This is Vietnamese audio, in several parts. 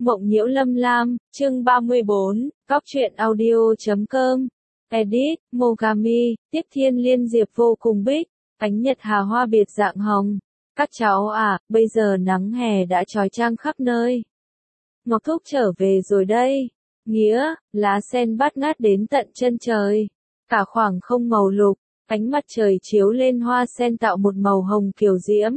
Mộng nhiễu lâm lam, chương 34, Góc truyện audio.com. Edit, Mogami, tiếp thiên liên diệp vô cùng bích, ánh nhật hà hoa biệt dạng hồng. Các cháu à, bây giờ nắng hè đã chói chang khắp nơi. Ngọc Thúc trở về rồi đây. Nghĩa, lá sen bát ngát đến tận chân trời. Cả khoảng không màu lục, ánh mặt trời chiếu lên hoa sen tạo một màu hồng kiều diễm.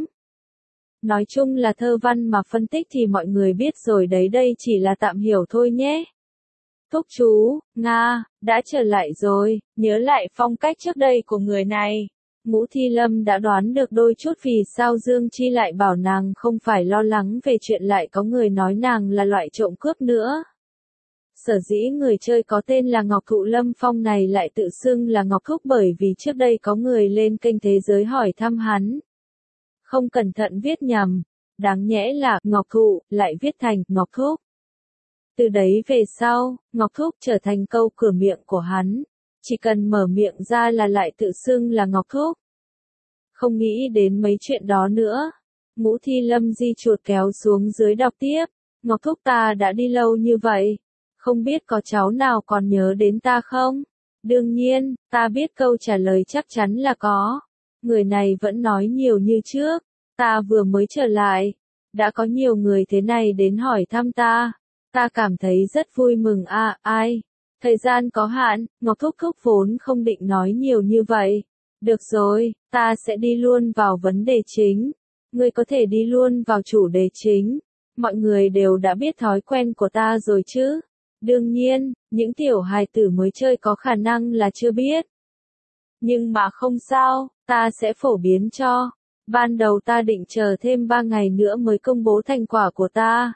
Nói chung là thơ văn mà phân tích thì mọi người biết rồi đấy, đây chỉ là tạm hiểu thôi nhé. Thúc chú, Nga, đã trở lại rồi, nhớ lại phong cách trước đây của người này. Ngũ Thi Lâm đã đoán được đôi chút vì sao Dương Chi lại bảo nàng không phải lo lắng về chuyện lại có người nói nàng là loại trộm cướp nữa. Sở dĩ người chơi có tên là Ngọc Thụ Lâm Phong này lại tự xưng là Ngọc Thúc bởi vì trước đây có người lên kênh Thế Giới hỏi thăm hắn. Không cẩn thận viết nhầm, đáng nhẽ là Ngọc Thụ, lại viết thành Ngọc Thúc. Từ đấy về sau, Ngọc Thúc trở thành câu cửa miệng của hắn, chỉ cần mở miệng ra là lại tự xưng là Ngọc Thúc. Không nghĩ đến mấy chuyện đó nữa, Ngũ Thi Lâm di chuột kéo xuống dưới đọc tiếp, Ngọc Thúc ta đã đi lâu như vậy, không biết có cháu nào còn nhớ đến ta không? Đương nhiên, ta biết câu trả lời chắc chắn là có. Người này vẫn nói nhiều như trước, ta vừa mới trở lại, đã có nhiều người thế này đến hỏi thăm ta cảm thấy rất vui mừng à, ai? Thời gian có hạn, Ngọc Thúc Thúc vốn không định nói nhiều như vậy. Được rồi, ta sẽ đi luôn vào vấn đề chính. Ngươi có thể đi luôn vào chủ đề chính. Mọi người đều đã biết thói quen của ta rồi chứ? Đương nhiên, những tiểu hài tử mới chơi có khả năng là chưa biết. Nhưng mà không sao, ta sẽ phổ biến cho. Ban đầu ta định chờ thêm 3 ngày nữa mới công bố thành quả của ta.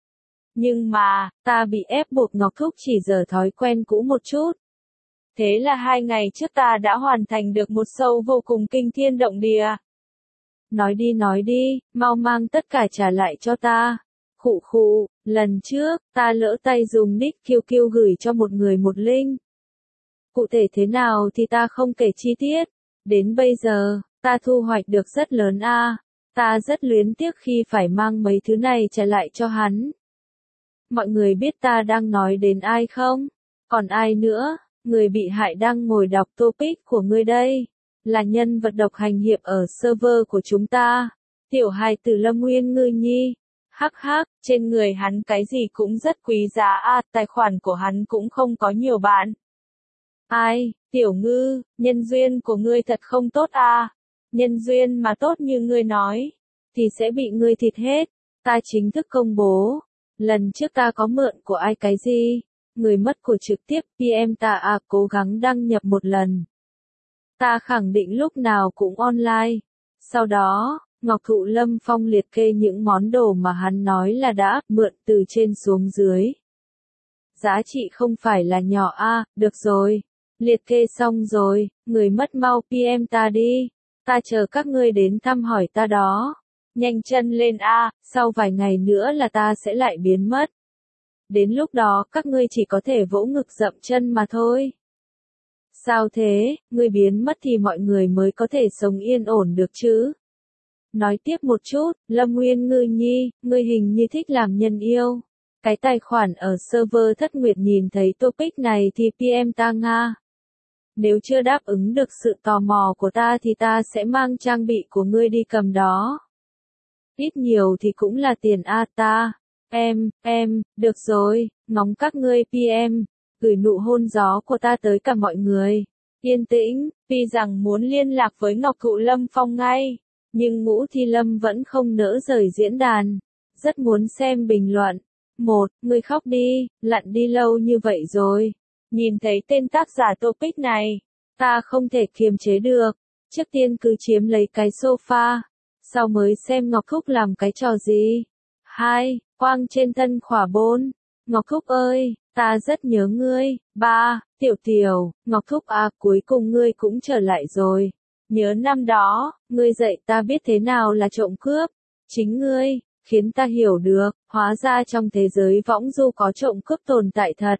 Nhưng mà, ta bị ép buộc Ngọc Thúc chỉ giờ thói quen cũ một chút. Thế là 2 ngày trước ta đã hoàn thành được một show vô cùng kinh thiên động địa. Nói đi, mau mang tất cả trả lại cho ta. Khụ khụ, lần trước, ta lỡ tay dùng nick QQ gửi cho một người một link. Cụ thể thế nào thì ta không kể chi tiết. Đến bây giờ, ta thu hoạch được rất lớn a. Ta rất luyến tiếc khi phải mang mấy thứ này trả lại cho hắn. Mọi người biết ta đang nói đến ai không? Còn ai nữa? Người bị hại đang ngồi đọc topic của ngươi đây. Là nhân vật độc hành hiệp ở server của chúng ta. Tiểu hài tử Lâm Nguyên Ngư Nhi. Hắc hắc, trên người hắn cái gì cũng rất quý giá à, tài khoản của hắn cũng không có nhiều bạn. Ai, Tiểu Ngư, nhân duyên của ngươi thật không tốt à. Nhân duyên mà tốt như ngươi nói, thì sẽ bị ngươi thịt hết. Ta chính thức công bố. Lần trước ta có mượn của ai cái gì? Người mất của trực tiếp PM ta à, cố gắng đăng nhập một lần. Ta khẳng định lúc nào cũng online. Sau đó, Ngọc Thụ Lâm Phong liệt kê những món đồ mà hắn nói là đã mượn từ trên xuống dưới. Giá trị không phải là nhỏ à, được rồi. Liệt kê xong rồi, người mất mau PM ta đi. Ta chờ các ngươi đến thăm hỏi ta đó. Nhanh chân lên a, sau vài ngày nữa là ta sẽ lại biến mất. Đến lúc đó các ngươi chỉ có thể vỗ ngực dậm chân mà thôi. Sao thế, ngươi biến mất thì mọi người mới có thể sống yên ổn được chứ? Nói tiếp một chút, Lâm Nguyên Ngư Nhi, ngươi hình như thích làm nhân yêu. Cái tài khoản ở server Thất Nguyệt nhìn thấy topic này thì PM ta Nga. Nếu chưa đáp ứng được sự tò mò của ta thì ta sẽ mang trang bị của ngươi đi cầm đó. Ít nhiều thì cũng là tiền a ta. Được rồi, ngóng các ngươi PM, gửi nụ hôn gió của ta tới cả mọi người. Yên tĩnh, tuy rằng muốn liên lạc với Ngọc Thụ Lâm Phong ngay, nhưng Ngũ Thi Lâm vẫn không nỡ rời diễn đàn. Rất muốn xem bình luận. Ngươi khóc đi, lặn đi lâu như vậy rồi. Nhìn thấy tên tác giả topic này, ta không thể kiềm chế được. Trước tiên cứ chiếm lấy cái sofa. Sau mới xem Ngọc Thúc làm cái trò gì. 2. Quang trên thân khỏa 4. Ngọc Thúc ơi, ta rất nhớ ngươi. 3. Tiểu, Ngọc Thúc à, cuối cùng ngươi cũng trở lại rồi. Nhớ năm đó, ngươi dạy ta biết thế nào là trộm cướp. Chính ngươi, khiến ta hiểu được, hóa ra trong thế giới võng du có trộm cướp tồn tại thật.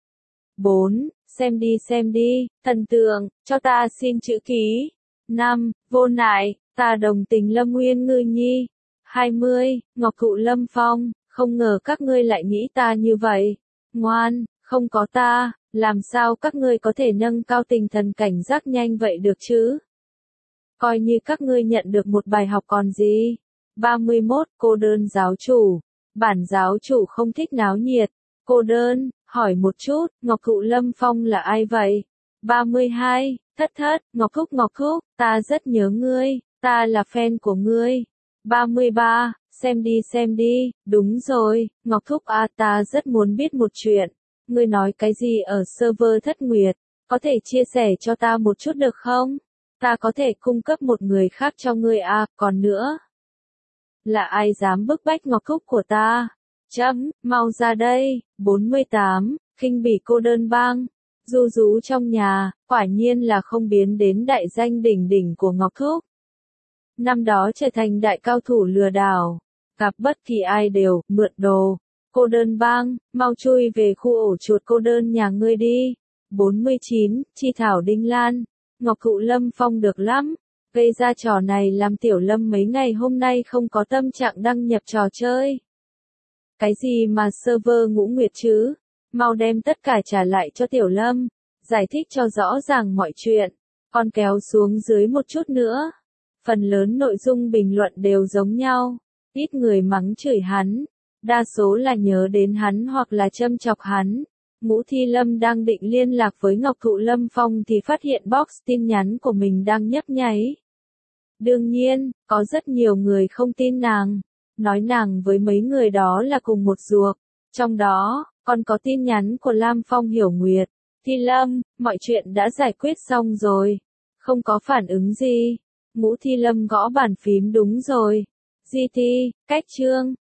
4. Xem đi, thần tượng, cho ta xin chữ ký. 5. Vô nại, ta đồng tình Lâm Nguyên Ngư Nhi. 20. Ngọc Thụ Lâm Phong, không ngờ các ngươi lại nghĩ ta như vậy. Ngoan, không có ta, làm sao các ngươi có thể nâng cao tinh thần cảnh giác nhanh vậy được chứ? Coi như các ngươi nhận được một bài học còn gì. 31. Cô đơn giáo chủ. Bản giáo chủ không thích náo nhiệt. Cô đơn, hỏi một chút, Ngọc Thụ Lâm Phong là ai vậy? 32. Thất thất, Ngọc Thúc, ta rất nhớ ngươi, ta là fan của ngươi. 33. Xem đi, đúng rồi, Ngọc Thúc à, ta rất muốn biết một chuyện. Ngươi nói cái gì ở server Thất Nguyệt, có thể chia sẻ cho ta một chút được không? Ta có thể cung cấp một người khác cho ngươi à, còn nữa. Là ai dám bức bách Ngọc Thúc của ta? Mau ra đây. 48. Khinh bỉ cô đơn bang. Du rú trong nhà, quả nhiên là không biến đến đại danh đỉnh đỉnh của Ngọc Thúc. Năm đó trở thành đại cao thủ lừa đảo, gặp bất kỳ ai đều mượn đồ. Cô đơn bang, mau chui về khu ổ chuột cô đơn nhà ngươi đi. 49. Chi thảo đinh lan. Ngọc Thụ Lâm Phong được lắm. Gây ra trò này làm Tiểu Lâm mấy ngày hôm nay không có tâm trạng đăng nhập trò chơi. Cái gì mà server Ngũ Nguyệt chứ? Mau đem tất cả trả lại cho Tiểu Lâm. Giải thích cho rõ ràng mọi chuyện. Còn kéo xuống dưới một chút nữa. Phần lớn nội dung bình luận đều giống nhau. Ít người mắng chửi hắn. Đa số là nhớ đến hắn hoặc là châm chọc hắn. Ngũ Thi Lâm đang định liên lạc với Ngọc Thụ Lâm Phong thì phát hiện box tin nhắn của mình đang nhấp nháy. Đương nhiên, có rất nhiều người không tin nàng. Nói nàng với mấy người đó là cùng một ruột. Trong đó, còn có tin nhắn của Lam Phong Hiểu Nguyệt. Thi Lâm, mọi chuyện đã giải quyết xong rồi. Không có phản ứng gì. Ngũ Thi Lâm gõ bàn phím đúng rồi. GT, cách chương.